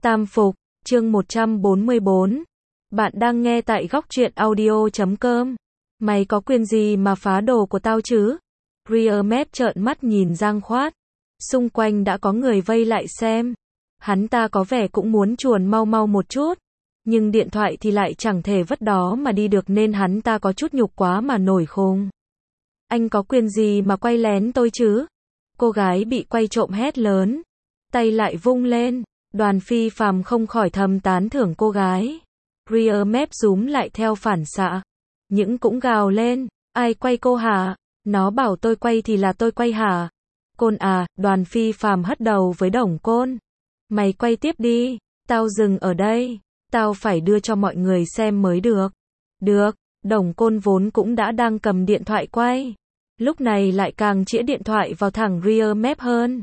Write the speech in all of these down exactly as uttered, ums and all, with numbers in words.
Tam Phục, chương một trăm bốn mươi bốn. Bạn đang nghe tại góc truyện audio chấm com. Mày có quyền gì mà phá đồ của tao chứ? Riermap trợn mắt nhìn Giang Khoát. Xung quanh đã có người vây lại xem. Hắn ta có vẻ cũng muốn chuồn mau mau một chút. Nhưng điện thoại thì lại chẳng thể vứt đó mà đi được nên hắn ta có chút nhục quá mà nổi khùng. Anh có quyền gì mà quay lén tôi chứ? Cô gái bị quay trộm hét lớn. Tay lại vung lên. Đoàn Phi Phàm không khỏi thầm tán thưởng cô gái. Riermap rúm lại theo phản xạ. Những cũng gào lên. Ai quay cô hả? Nó bảo tôi quay thì là tôi quay hả? Côn à, Đoàn Phi Phàm hất đầu với Đồng Côn. Mày quay tiếp đi. Tao dừng ở đây. Tao phải đưa cho mọi người xem mới được. Được. Đồng Côn vốn cũng đã đang cầm điện thoại quay. Lúc này lại càng chĩa điện thoại vào thẳng Riermap hơn.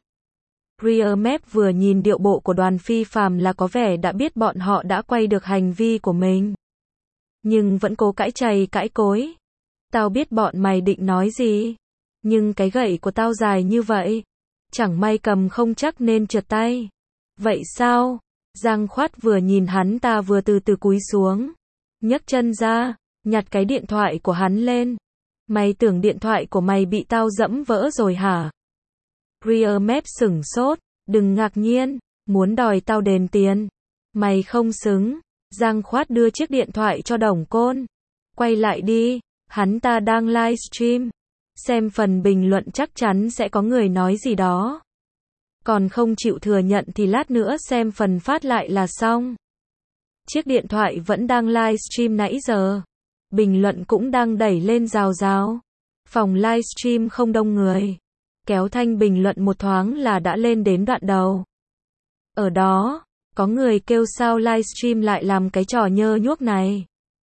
Riermap vừa nhìn điệu bộ của Đoàn Phi Phàm là có vẻ đã biết bọn họ đã quay được hành vi của mình. Nhưng vẫn cố cãi chày cãi cối. Tao biết bọn mày định nói gì. Nhưng cái gậy của tao dài như vậy. Chẳng may cầm không chắc nên trượt tay. Vậy sao? Giang Khoát vừa nhìn hắn ta vừa từ từ cúi xuống. Nhấc chân ra, nhặt cái điện thoại của hắn lên. Mày tưởng điện thoại của mày bị tao dẫm vỡ rồi hả? Riermap sửng sốt, đừng ngạc nhiên, muốn đòi tao đền tiền. Mày không xứng. Giang Khoát đưa chiếc điện thoại cho Đồng Côn. Quay lại đi, hắn ta đang livestream. Xem phần bình luận chắc chắn sẽ có người nói gì đó. Còn không chịu thừa nhận thì lát nữa xem phần phát lại là xong. Chiếc điện thoại vẫn đang livestream nãy giờ. Bình luận cũng đang đẩy lên rào rào. Phòng livestream không đông người. Kéo thanh bình luận một thoáng là đã lên đến đoạn đầu. Ở đó, có người kêu sao livestream lại làm cái trò nhơ nhuốc này.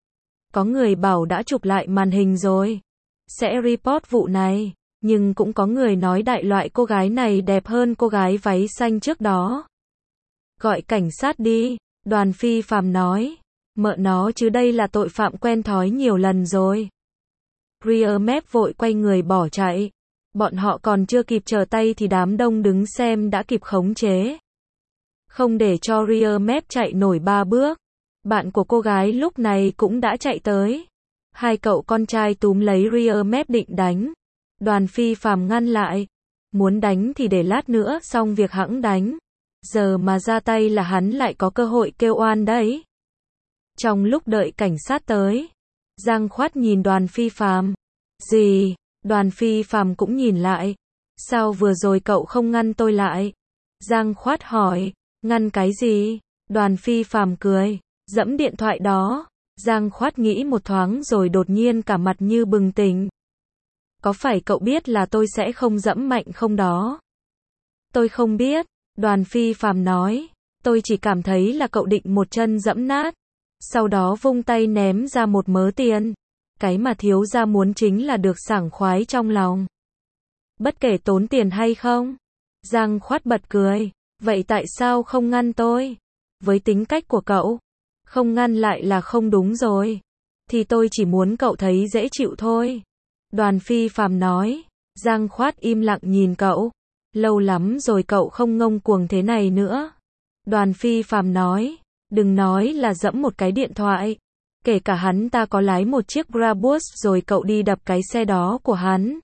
Có người bảo đã chụp lại màn hình rồi. Sẽ report vụ này. Nhưng cũng có người nói đại loại cô gái này đẹp hơn cô gái váy xanh trước đó. Gọi cảnh sát đi, Đoàn Phi Phàm nói. Mợ nó chứ đây là tội phạm quen thói nhiều lần rồi. Riermap vội quay người bỏ chạy. Bọn họ còn chưa kịp trở tay thì đám đông đứng xem đã kịp khống chế. Không để cho Riermap chạy nổi ba bước. Bạn của cô gái lúc này cũng đã chạy tới. Hai cậu con trai túm lấy Riermap định đánh. Đoàn Phi Phàm ngăn lại. Muốn đánh thì để lát nữa xong việc hẵng đánh. Giờ mà ra tay là hắn lại có cơ hội kêu oan đấy. Trong lúc đợi cảnh sát tới, Giang Khoát nhìn Đoàn Phi Phàm. Gì? Đoàn Phi Phàm cũng nhìn lại. Sao vừa rồi cậu không ngăn tôi lại? Giang Khoát hỏi. Ngăn cái gì? Đoàn Phi Phàm cười. Dẫm điện thoại đó. Giang Khoát nghĩ một thoáng rồi đột nhiên cả mặt như bừng tỉnh. Có phải cậu biết là tôi sẽ không dẫm mạnh không đó? Tôi không biết. Đoàn Phi Phàm nói. Tôi chỉ cảm thấy là cậu định một chân dẫm nát. Sau đó vung tay ném ra một mớ tiền. Cái mà thiếu gia muốn chính là được sảng khoái trong lòng. Bất kể tốn tiền hay không. Giang Khoát bật cười. Vậy tại sao không ngăn tôi? Với tính cách của cậu, không ngăn lại là không đúng rồi. Thì tôi chỉ muốn cậu thấy dễ chịu thôi. Đoàn Phi Phàm nói. Giang Khoát im lặng nhìn cậu. Lâu lắm rồi cậu không ngông cuồng thế này nữa. Đoàn Phi Phàm nói. Đừng nói là dẫm một cái điện thoại. Kể cả hắn ta có lái một chiếc Brabus rồi cậu đi đập cái xe đó của hắn.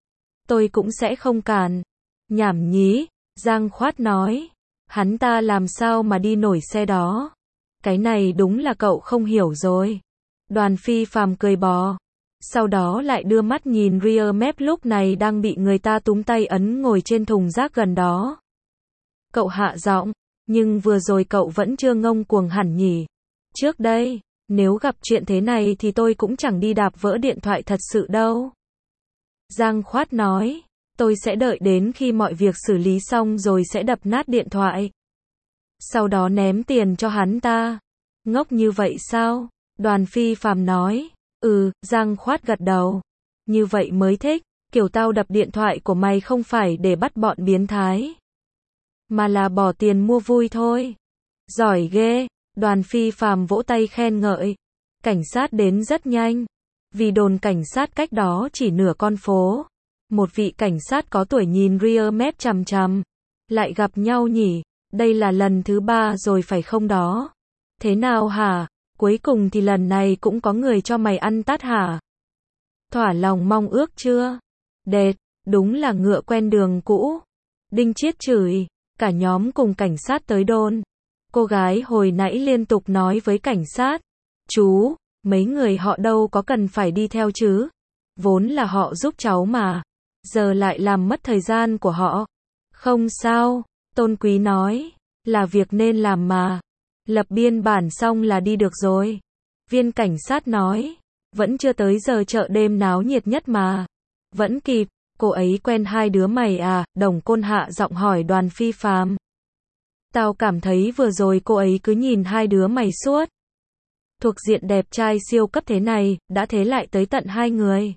Tôi cũng sẽ không cản. Nhảm nhí. Giang Khoát nói. Hắn ta làm sao mà đi nổi xe đó. Cái này đúng là cậu không hiểu rồi. Đoàn Phi Phàm cười bò. Sau đó lại đưa mắt nhìn Riermap lúc này đang bị người ta túm tay ấn ngồi trên thùng rác gần đó. Cậu hạ giọng. Nhưng vừa rồi cậu vẫn chưa ngông cuồng hẳn nhỉ. Trước đây, nếu gặp chuyện thế này thì tôi cũng chẳng đi đạp vỡ điện thoại thật sự đâu. Giang Khoát nói. Tôi sẽ đợi đến khi mọi việc xử lý xong rồi sẽ đập nát điện thoại. Sau đó ném tiền cho hắn ta. Ngốc như vậy sao? Đoàn Phi Phàm nói. Ừ, Giang Khoát gật đầu. Như vậy mới thích. Kiểu tao đập điện thoại của mày không phải để bắt bọn biến thái. Mà là bỏ tiền mua vui thôi. Giỏi ghê. Đoàn Phi Phàm vỗ tay khen ngợi. Cảnh sát đến rất nhanh. Vì đồn cảnh sát cách đó chỉ nửa con phố. Một vị cảnh sát có tuổi nhìn Riermap chằm chằm. Lại gặp nhau nhỉ? Đây là lần thứ ba rồi phải không đó? Thế nào hả? Cuối cùng thì lần này cũng có người cho mày ăn tát hả? Thỏa lòng mong ước chưa? Đệt, đúng là ngựa quen đường cũ. Đinh Chiết chửi, cả nhóm cùng cảnh sát tới đồn. Cô gái hồi nãy liên tục nói với cảnh sát, chú, mấy người họ đâu có cần phải đi theo chứ? Vốn là họ giúp cháu mà. Giờ lại làm mất thời gian của họ. Không sao, Tôn Quý nói, là việc nên làm mà. Lập biên bản xong là đi được rồi. Viên cảnh sát nói, vẫn chưa tới giờ chợ đêm náo nhiệt nhất mà. Vẫn kịp, cô ấy quen hai đứa mày à? Đồng Côn hạ giọng hỏi Đoàn Phi Phạm. Tao cảm thấy vừa rồi cô ấy cứ nhìn hai đứa mày suốt. Thuộc diện đẹp trai siêu cấp thế này, đã thế lại tới tận hai người.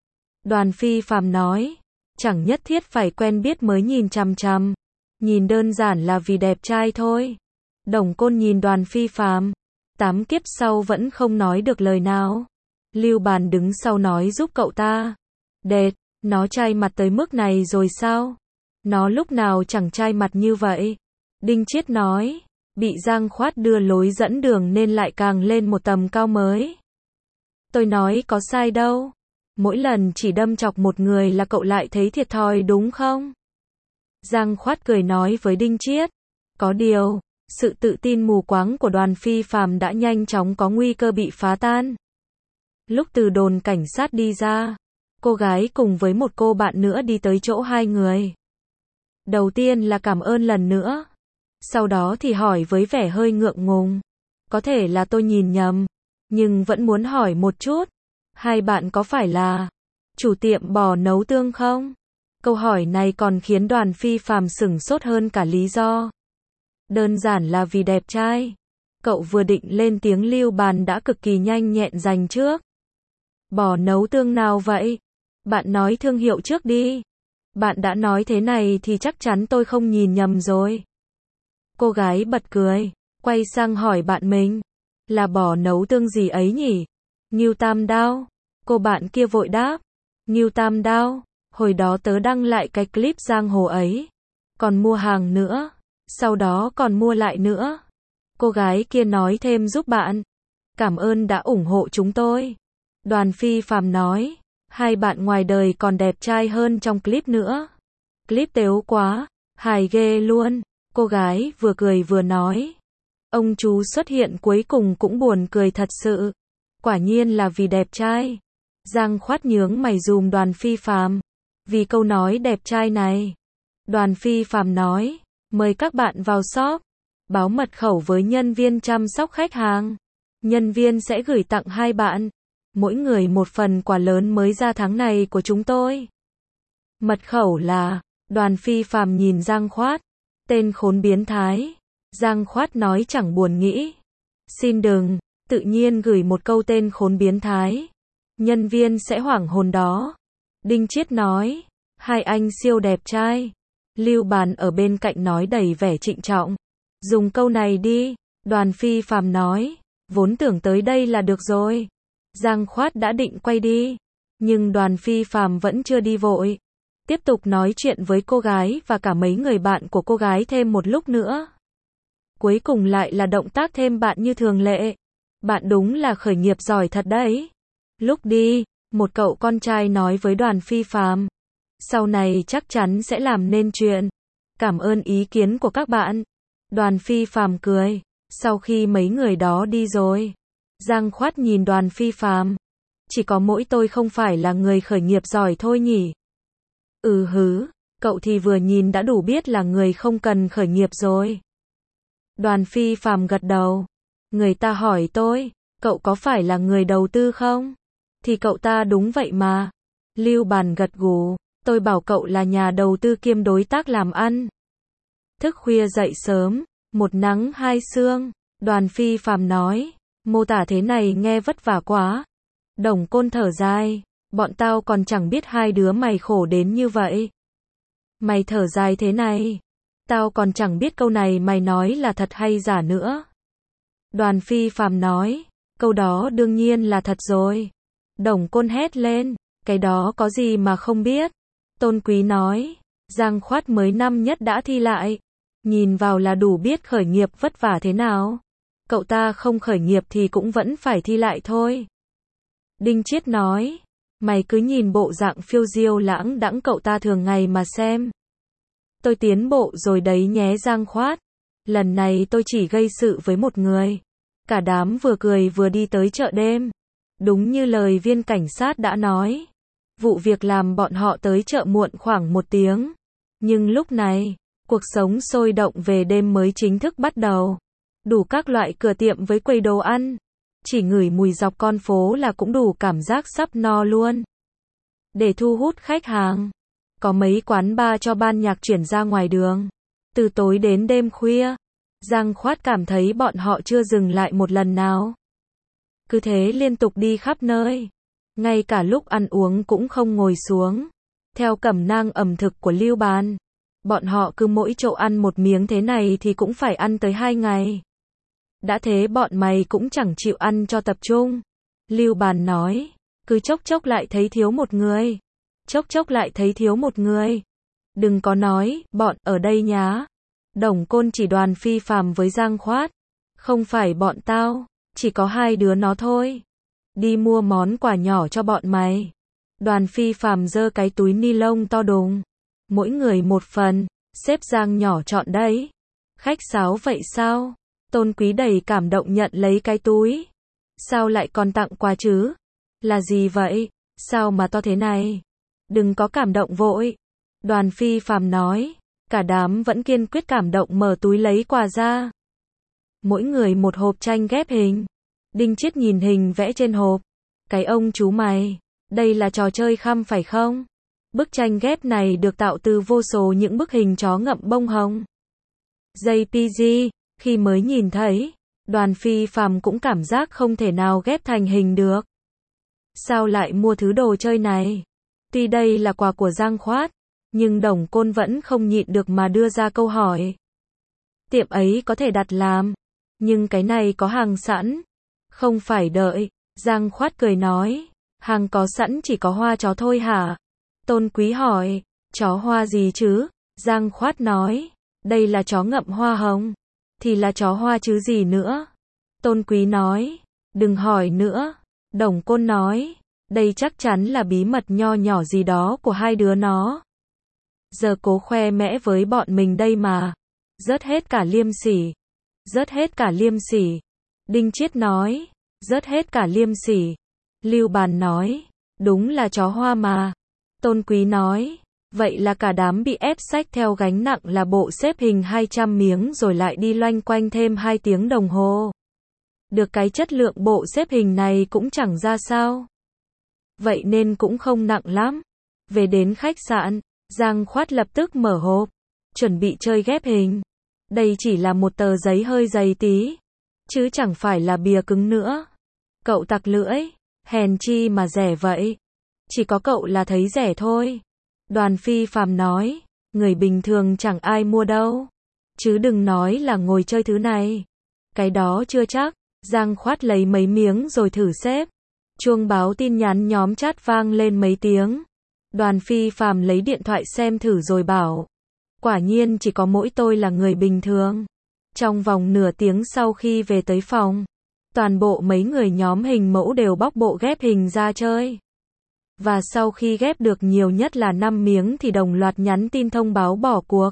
Đoàn Phi Phạm nói, chẳng nhất thiết phải quen biết mới nhìn chằm chằm. Nhìn đơn giản là vì đẹp trai thôi. Đồng Côn nhìn Đoàn Phi Phạm. Tám kiếp sau vẫn không nói được lời nào. Lưu Bàn đứng sau nói giúp cậu ta. Đệt, nó trai mặt tới mức này rồi sao? Nó lúc nào chẳng trai mặt như vậy. Đinh Chiết nói, bị Giang Khoát đưa lối dẫn đường nên lại càng lên một tầm cao mới. Tôi nói có sai đâu. Mỗi lần chỉ đâm chọc một người là cậu lại thấy thiệt thòi đúng không? Giang Khoát cười nói với Đinh Chiết. Có điều, sự tự tin mù quáng của Đoàn Phi Phạm đã nhanh chóng có nguy cơ bị phá tan. Lúc từ đồn cảnh sát đi ra, cô gái cùng với một cô bạn nữa đi tới chỗ hai người. Đầu tiên là cảm ơn lần nữa. Sau đó thì hỏi với vẻ hơi ngượng ngùng. Có thể là tôi nhìn nhầm, nhưng vẫn muốn hỏi một chút. Hai bạn có phải là chủ tiệm bò nấu tương không? Câu hỏi này còn khiến Đoàn Phi Phạm sửng sốt hơn cả lý do. Đơn giản là vì đẹp trai. Cậu vừa định lên tiếng Lưu Bàn đã cực kỳ nhanh nhẹn giành trước. Bò nấu tương nào vậy? Bạn nói thương hiệu trước đi. Bạn đã nói thế này thì chắc chắn tôi không nhìn nhầm rồi. Cô gái bật cười, quay sang hỏi bạn mình. Là bò nấu tương gì ấy nhỉ? Ngưu Tam Đao. Cô bạn kia vội đáp. Ngưu Tam Đao, hồi đó tớ đăng lại cái clip giang hồ ấy. Còn mua hàng nữa. Sau đó còn mua lại nữa. Cô gái kia nói thêm giúp bạn. Cảm ơn đã ủng hộ chúng tôi. Đoàn Phi Phạm nói. Hai bạn ngoài đời còn đẹp trai hơn trong clip nữa. Clip tếu quá. Hài ghê luôn. Cô gái vừa cười vừa nói. Ông chú xuất hiện cuối cùng cũng buồn cười thật sự. Quả nhiên là vì đẹp trai. Giang Khoát nhướng mày dùm Đoàn Phi Phạm. Vì câu nói đẹp trai này. Đoàn Phi Phạm nói. Mời các bạn vào shop. Báo mật khẩu với nhân viên chăm sóc khách hàng. Nhân viên sẽ gửi tặng hai bạn. Mỗi người một phần quà lớn mới ra tháng này của chúng tôi. Mật khẩu là. Đoàn Phi Phạm nhìn Giang Khoát. Tên khốn biến thái. Giang Khoát nói chẳng buồn nghĩ. Xin đừng, tự nhiên gửi một câu tên khốn biến thái. Nhân viên sẽ hoảng hồn đó. Đinh Chiết nói. Hai anh siêu đẹp trai. Lưu Bàn ở bên cạnh nói đầy vẻ trịnh trọng. Dùng câu này đi. Đoàn Phi Phạm nói. Vốn tưởng tới đây là được rồi. Giang Khoát đã định quay đi. Nhưng Đoàn Phi Phạm vẫn chưa đi vội. Tiếp tục nói chuyện với cô gái và cả mấy người bạn của cô gái thêm một lúc nữa. Cuối cùng lại là động tác thêm bạn như thường lệ. Bạn đúng là khởi nghiệp giỏi thật đấy. Lúc đi, một cậu con trai nói với Đoàn Phi Phạm. Sau này chắc chắn sẽ làm nên chuyện. Cảm ơn ý kiến của các bạn. Đoàn Phi Phạm cười. Sau khi mấy người đó đi rồi, Giang Khoát nhìn Đoàn Phi Phạm. Chỉ có mỗi tôi không phải là người khởi nghiệp giỏi thôi nhỉ? Ừ hứ, cậu thì vừa nhìn đã đủ biết là người không cần khởi nghiệp rồi. Đoàn Phi Phạm gật đầu. Người ta hỏi tôi, cậu có phải là người đầu tư không? Thì cậu ta đúng vậy mà. Lưu Bàn gật gù. Tôi bảo cậu là nhà đầu tư kiêm đối tác làm ăn. Thức khuya dậy sớm, một nắng hai sương. Đoàn Phi Phạm nói. Mô tả thế này nghe vất vả quá. Đồng Côn thở dài. Bọn tao còn chẳng biết hai đứa mày khổ đến như vậy. Mày thở dài thế này. Tao còn chẳng biết câu này mày nói là thật hay giả nữa. Đoàn Phi Phạm nói. Câu đó đương nhiên là thật rồi. Đồng Côn hét lên. Cái đó có gì mà không biết. Tôn Quý nói. Giang Khoát mới năm nhất đã thi lại. Nhìn vào là đủ biết khởi nghiệp vất vả thế nào. Cậu ta không khởi nghiệp thì cũng vẫn phải thi lại thôi. Đinh Chiết nói. Mày cứ nhìn bộ dạng phiêu diêu lãng đãng cậu ta thường ngày mà xem. Tôi tiến bộ rồi đấy nhé Giang Khoát. Lần này tôi chỉ gây sự với một người. Cả đám vừa cười vừa đi tới chợ đêm. Đúng như lời viên cảnh sát đã nói. Vụ việc làm bọn họ tới chợ muộn khoảng một tiếng. Nhưng lúc này, cuộc sống sôi động về đêm mới chính thức bắt đầu. Đủ các loại cửa tiệm với quầy đồ ăn. Chỉ ngửi mùi dọc con phố là cũng đủ cảm giác sắp no luôn. Để thu hút khách hàng, có mấy quán bar cho ban nhạc chuyển ra ngoài đường. Từ tối đến đêm khuya, Giang Khoát cảm thấy bọn họ chưa dừng lại một lần nào. Cứ thế liên tục đi khắp nơi. Ngay cả lúc ăn uống cũng không ngồi xuống. Theo cẩm nang ẩm thực của Lưu Bàn, bọn họ cứ mỗi chỗ ăn một miếng thế này thì cũng phải ăn tới hai ngày. Đã thế bọn mày cũng chẳng chịu ăn cho tập trung. Lưu Bàn nói, cứ chốc chốc lại thấy thiếu một người. Chốc chốc lại thấy thiếu một người. Đừng có nói, bọn ở đây nhá. Đồng Côn chỉ Đoàn Phi Phàm với Giang Khoát. Không phải bọn tao, chỉ có hai đứa nó thôi. Đi mua món quà nhỏ cho bọn mày. Đoàn Phi Phàm giơ cái túi ni lông to đùng. Mỗi người một phần, xếp Giang nhỏ chọn đấy. Khách sáo vậy sao? Tôn Quý đầy cảm động nhận lấy cái túi. Sao lại còn tặng quà chứ? Là gì vậy? Sao mà to thế này? Đừng có cảm động vội. Đoàn Phi Phàm nói. Cả đám vẫn kiên quyết cảm động mở túi lấy quà ra. Mỗi người một hộp tranh ghép hình. Đinh Chiết nhìn hình vẽ trên hộp. Cái ông chú mày, đây là trò chơi khăm phải không? Bức tranh ghép này được tạo từ vô số những bức hình chó ngậm bông hồng. gi pê giê, khi mới nhìn thấy, Đoàn Phi Phàm cũng cảm giác không thể nào ghép thành hình được. Sao lại mua thứ đồ chơi này? Tuy đây là quà của Giang Khoát, nhưng Đồng Côn vẫn không nhịn được mà đưa ra câu hỏi. Tiệm ấy có thể đặt làm, nhưng cái này có hàng sẵn. Không phải đợi. Giang Khoát cười nói. Hàng có sẵn chỉ có hoa chó thôi hả? Tôn Quý hỏi. Chó hoa gì chứ? Giang Khoát nói. Đây là chó ngậm hoa hồng. Thì là chó hoa chứ gì nữa? Tôn Quý nói. Đừng hỏi nữa. Đồng Côn nói. Đây chắc chắn là bí mật nho nhỏ gì đó của hai đứa nó. Giờ cố khoe mẽ với bọn mình đây mà. Rớt hết cả liêm sỉ. Rớt hết cả liêm sỉ. Đinh Chiết nói. Rớt hết cả liêm sỉ. Lưu Bàn nói. Đúng là chó hoa mà. Tôn Quý nói. Vậy là cả đám bị ép xách theo gánh nặng là bộ xếp hình hai trăm miếng rồi lại đi loanh quanh thêm hai tiếng đồng hồ. Được cái chất lượng bộ xếp hình này cũng chẳng ra sao. Vậy nên cũng không nặng lắm. Về đến khách sạn, Giang Khoát lập tức mở hộp. Chuẩn bị chơi ghép hình. Đây chỉ là một tờ giấy hơi dày tí. Chứ chẳng phải là bìa cứng nữa. Cậu tặc lưỡi. Hèn chi mà rẻ vậy. Chỉ có cậu là thấy rẻ thôi. Đoàn Phi Phàm nói. Người bình thường chẳng ai mua đâu. Chứ đừng nói là ngồi chơi thứ này. Cái đó chưa chắc. Giang Khoát lấy mấy miếng rồi thử xếp. Chuông báo tin nhắn nhóm chat vang lên mấy tiếng. Đoàn Phi Phàm lấy điện thoại xem thử rồi bảo. Quả nhiên chỉ có mỗi tôi là người bình thường. Trong vòng nửa tiếng sau khi về tới phòng, toàn bộ mấy người nhóm hình mẫu đều bóc bộ ghép hình ra chơi. Và sau khi ghép được nhiều nhất là năm miếng thì đồng loạt nhắn tin thông báo bỏ cuộc.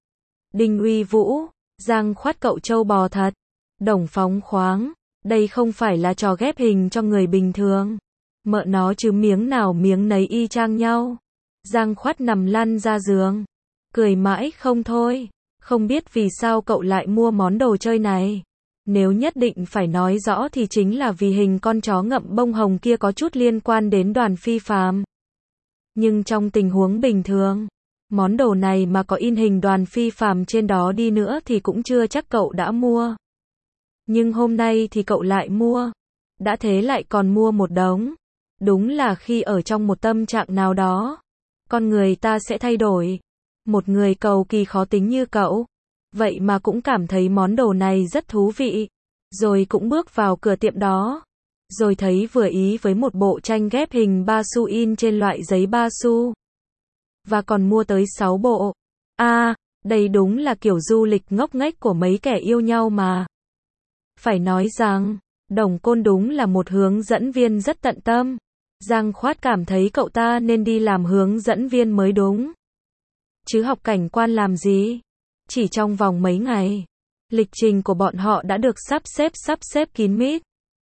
Đinh Uy Vũ, Giang Khoát cậu trâu bò thật. Đồng phóng khoáng, đây không phải là trò ghép hình cho người bình thường. Mợ nó chứ miếng nào miếng nấy y chang nhau. Giang Khoát nằm lăn ra giường. Cười mãi không thôi. Không biết vì sao cậu lại mua món đồ chơi này. Nếu nhất định phải nói rõ thì chính là vì hình con chó ngậm bông hồng kia có chút liên quan đến Đoàn Phi Phàm. Nhưng trong tình huống bình thường, món đồ này mà có in hình Đoàn Phi Phàm trên đó đi nữa thì cũng chưa chắc cậu đã mua. Nhưng hôm nay thì cậu lại mua. Đã thế lại còn mua một đống. Đúng là khi ở trong một tâm trạng nào đó, con người ta sẽ thay đổi. Một người cầu kỳ khó tính như cậu, vậy mà cũng cảm thấy món đồ này rất thú vị. Rồi cũng bước vào cửa tiệm đó. Rồi thấy vừa ý với một bộ tranh ghép hình ba xu in trên loại giấy ba xu. Và còn mua tới sáu bộ. À, Đây đúng là kiểu du lịch ngốc nghếch của mấy kẻ yêu nhau mà. Phải nói rằng, Đồng Côn đúng là một hướng dẫn viên rất tận tâm. Giang Khoát cảm thấy cậu ta nên đi làm hướng dẫn viên mới đúng. Chứ học cảnh quan làm gì? Chỉ trong vòng mấy ngày, lịch trình của bọn họ đã được sắp xếp sắp xếp kín mít.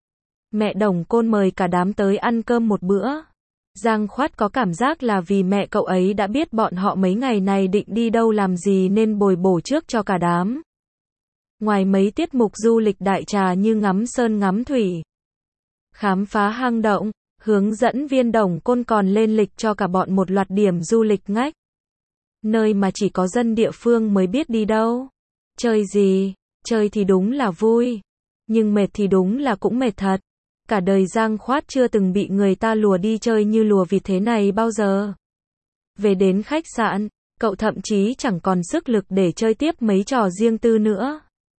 Mẹ Đồng Côn mời cả đám tới ăn cơm một bữa. Giang Khoát có cảm giác là vì mẹ cậu ấy đã biết bọn họ mấy ngày này định đi đâu làm gì nên bồi bổ trước cho cả đám. Ngoài mấy tiết mục du lịch đại trà như ngắm sơn ngắm thủy, khám phá hang động, hướng dẫn viên Đồng Côn còn lên lịch cho cả bọn một loạt điểm du lịch ngách. Nơi mà chỉ có dân địa phương mới biết đi đâu. Chơi gì? Chơi thì đúng là vui. Nhưng mệt thì đúng là cũng mệt thật. Cả đời Giang Khoát chưa từng bị người ta lùa đi chơi như lùa vịt thế này bao giờ. Về đến khách sạn, cậu thậm chí chẳng còn sức lực để chơi tiếp mấy trò riêng tư nữa.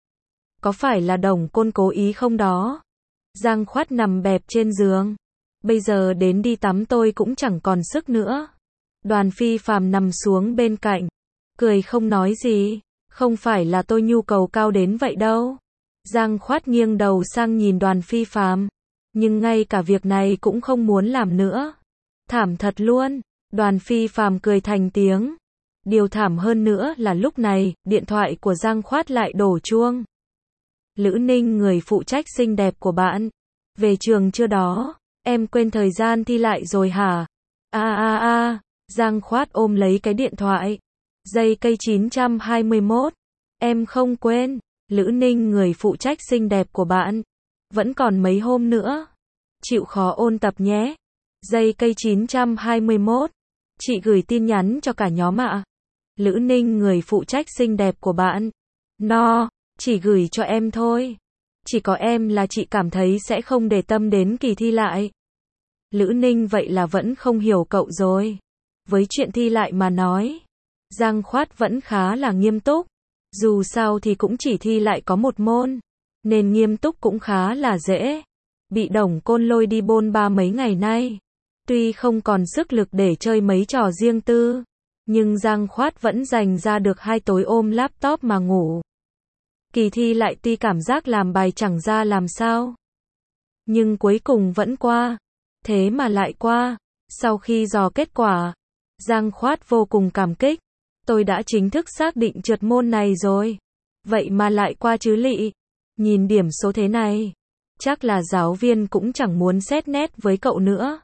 Có phải là Đồng Côn cố ý không đó? Giang Khoát nằm bẹp trên giường. Bây giờ đến đi tắm tôi cũng chẳng còn sức nữa. Đoàn Phi Phàm nằm xuống bên cạnh, cười không nói gì. Không phải là tôi nhu cầu cao đến vậy đâu. Giang Khoát nghiêng đầu sang nhìn Đoàn Phi Phàm, nhưng ngay cả việc này cũng không muốn làm nữa. Thảm thật luôn. Đoàn Phi Phàm cười thành tiếng. Điều thảm hơn nữa là lúc này, điện thoại của Giang Khoát lại đổ chuông. Lữ Ninh, người phụ trách xinh đẹp của bạn, về trường chưa đó? Em quên thời gian thi lại rồi hả? A a a. Giang Khoát ôm lấy cái điện thoại. Giây cây chín trăm hai mươi mốt. Em không quên. Lữ Ninh, người phụ trách xinh đẹp của bạn, vẫn còn mấy hôm nữa. Chịu khó ôn tập nhé. Giây cây chín trăm hai mươi mốt. Chị gửi tin nhắn cho cả nhóm ạ. Lữ Ninh, người phụ trách xinh đẹp của bạn. No, chỉ gửi cho em thôi. Chỉ có em là chị cảm thấy sẽ không để tâm đến kỳ thi lại. Lữ Ninh, vậy là vẫn không hiểu cậu rồi. Với chuyện thi lại mà nói, Giang Khoát vẫn khá là nghiêm túc. Dù sao thì cũng chỉ thi lại có một môn, nên nghiêm túc cũng khá là dễ. Bị Đồng Côn lôi đi bôn ba mấy ngày nay, tuy không còn sức lực để chơi mấy trò riêng tư, nhưng Giang Khoát vẫn dành ra được hai tối ôm laptop mà ngủ. Kỳ thi lại tuy cảm giác làm bài chẳng ra làm sao, nhưng cuối cùng vẫn qua. Thế mà lại qua. Sau khi dò kết quả, Giang Khoát vô cùng cảm kích. Tôi đã chính thức xác định trượt môn này rồi. Vậy mà lại qua chứ lị. Nhìn điểm số thế này, chắc là giáo viên cũng chẳng muốn xét nét với cậu nữa.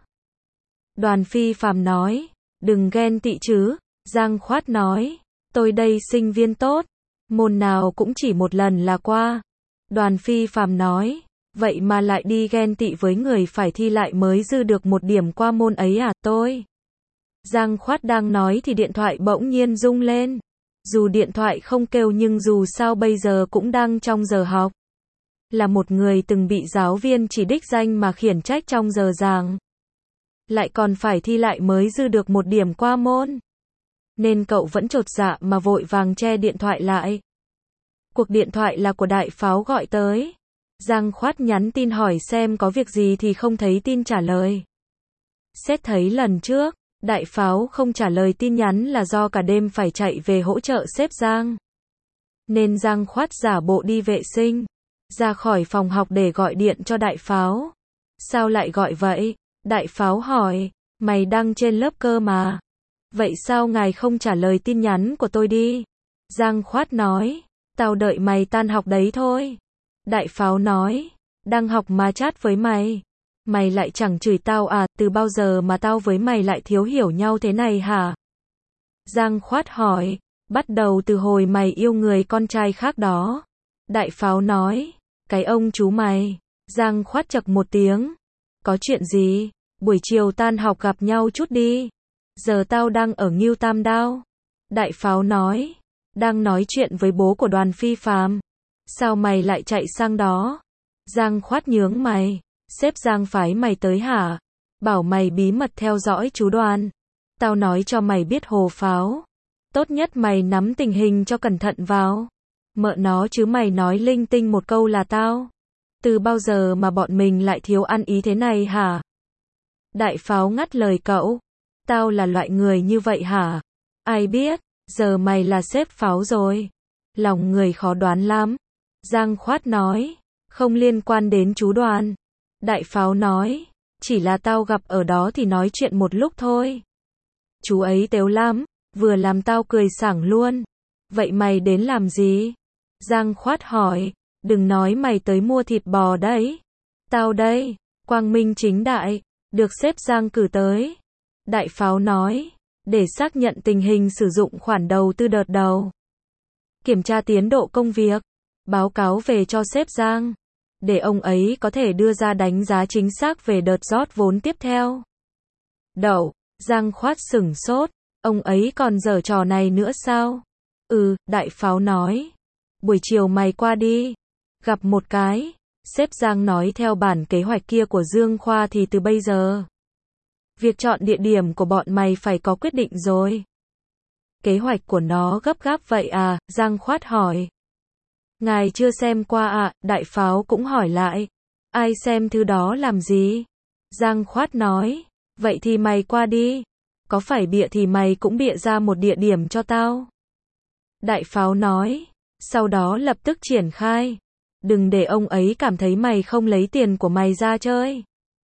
Đoàn Phi Phàm nói, đừng ghen tị chứ. Giang Khoát nói, tôi đây sinh viên tốt, môn nào cũng chỉ một lần là qua. Đoàn Phi Phàm nói, vậy mà lại đi ghen tị với người phải thi lại mới dư được một điểm qua môn ấy à? Tôi. Giang Khoát đang nói thì điện thoại bỗng nhiên rung lên. Dù điện thoại không kêu nhưng dù sao bây giờ cũng đang trong giờ học. Là một người từng bị giáo viên chỉ đích danh mà khiển trách trong giờ giảng, lại còn phải thi lại mới dư được một điểm qua môn, nên cậu vẫn chột dạ mà vội vàng che điện thoại lại. Cuộc điện thoại là của Đại Pháo gọi tới. Giang Khoát nhắn tin hỏi xem có việc gì thì không thấy tin trả lời. Xét thấy lần trước, Đại Pháo không trả lời tin nhắn là do cả đêm phải chạy về hỗ trợ sếp Giang, nên Giang Khoát giả bộ đi vệ sinh, ra khỏi phòng học để gọi điện cho Đại Pháo. Sao lại gọi vậy? Đại Pháo hỏi, mày đang trên lớp cơ mà. Vậy sao ngài không trả lời tin nhắn của tôi đi? Giang Khoát nói, tao đợi mày tan học đấy thôi. Đại Pháo nói, đang học mà chat với mày. Mày lại chẳng chửi tao à, từ bao giờ mà tao với mày lại thiếu hiểu nhau thế này hả? Giang Khoát hỏi, bắt đầu từ hồi mày yêu người con trai khác đó. Đại Pháo nói, cái ông chú mày. Giang Khoát chậc một tiếng. Có chuyện gì? Buổi chiều tan học gặp nhau chút đi. Giờ tao đang ở Ngưu Tam Đao. Đại Pháo nói, đang nói chuyện với bố của Đoàn Phi Phàm. Sao mày lại chạy sang đó? Giang Khoát nhướng mày. Sếp Giang phái mày tới hả? Bảo mày bí mật theo dõi chú Đoàn. Tao nói cho mày biết Hồ Pháo. Tốt nhất mày nắm tình hình cho cẩn thận vào. Mợ nó chứ mày nói linh tinh một câu là tao. Từ bao giờ mà bọn mình lại thiếu ăn ý thế này hả? Đại Pháo ngắt lời cậu. Tao là loại người như vậy hả? Ai biết? Giờ mày là sếp Pháo rồi. Lòng người khó đoán lắm. Giang Khoát nói. Không liên quan đến chú Đoàn. Đại Pháo nói. Chỉ là tao gặp ở đó thì nói chuyện một lúc thôi. Chú ấy tếu lắm. Vừa làm tao cười sảng luôn. Vậy mày đến làm gì? Giang Khoát hỏi. Đừng nói mày tới mua thịt bò đấy. Tao đây. Quang minh chính đại. Được sếp Giang cử tới. Đại Pháo nói. Để xác nhận tình hình sử dụng khoản đầu tư đợt đầu. Kiểm tra tiến độ công việc. Báo cáo về cho sếp Giang. Để ông ấy có thể đưa ra đánh giá chính xác về đợt rót vốn tiếp theo. Đậu. Giang Khoát sửng sốt. Ông ấy còn giở trò này nữa sao? Ừ, Đại Pháo nói. Buổi chiều mày qua đi. Gặp một cái. Sếp Giang nói theo bản kế hoạch kia của Dương Khoa thì từ bây giờ. Việc chọn địa điểm của bọn mày phải có quyết định rồi. Kế hoạch của nó gấp gáp vậy à? Giang Khoát hỏi. Ngài chưa xem qua à? Đại Pháo cũng hỏi lại. Ai xem thứ đó làm gì? Giang Khoát nói. Vậy thì mày qua đi. Có phải bịa thì mày cũng bịa ra một địa điểm cho tao. Đại Pháo nói. Sau đó lập tức triển khai. Đừng để ông ấy cảm thấy mày không lấy tiền của mày ra chơi.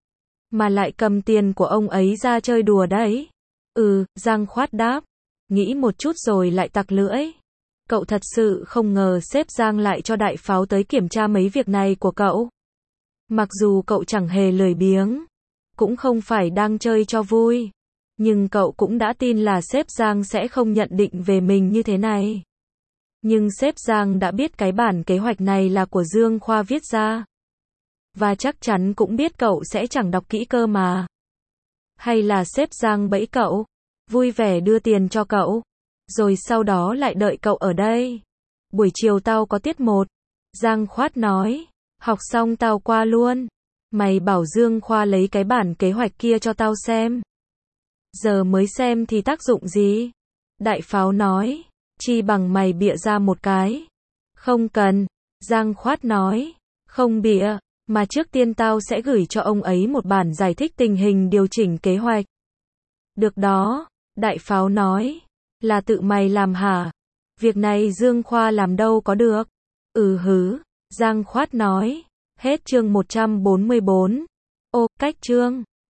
Mà lại cầm tiền của ông ấy ra chơi đùa đấy. Ừ, Giang Khoát đáp. Nghĩ một chút rồi lại tặc lưỡi. Cậu thật sự không ngờ sếp Giang lại cho Đại Pháo tới kiểm tra mấy việc này của cậu. Mặc dù cậu chẳng hề lười biếng. Cũng không phải đang chơi cho vui. Nhưng cậu cũng đã tin là sếp Giang sẽ không nhận định về mình như thế này. Nhưng sếp Giang đã biết cái bản kế hoạch này là của Dương Khoa viết ra. Và chắc chắn cũng biết cậu sẽ chẳng đọc kỹ cơ mà. Hay là sếp Giang bẫy cậu, vui vẻ đưa tiền cho cậu, rồi sau đó lại đợi cậu ở đây. Buổi chiều tao có tiết một. Giang Khoát nói. Học xong tao qua luôn. Mày bảo Dương Khoa lấy cái bản kế hoạch kia cho tao xem. Giờ mới xem thì tác dụng gì? Đại Pháo nói. Chi bằng mày bịa ra một cái. Không cần. Giang Khoát nói. Không bịa. Mà trước tiên tao sẽ gửi cho ông ấy một bản giải thích tình hình điều chỉnh kế hoạch. Được đó. Đại Pháo nói. Là tự mày làm hả? Việc này Dương Khoa làm đâu có được. Ừ hứ. Giang Khoát nói. Hết chương một trăm bốn mươi bốn. Ô, cách chương.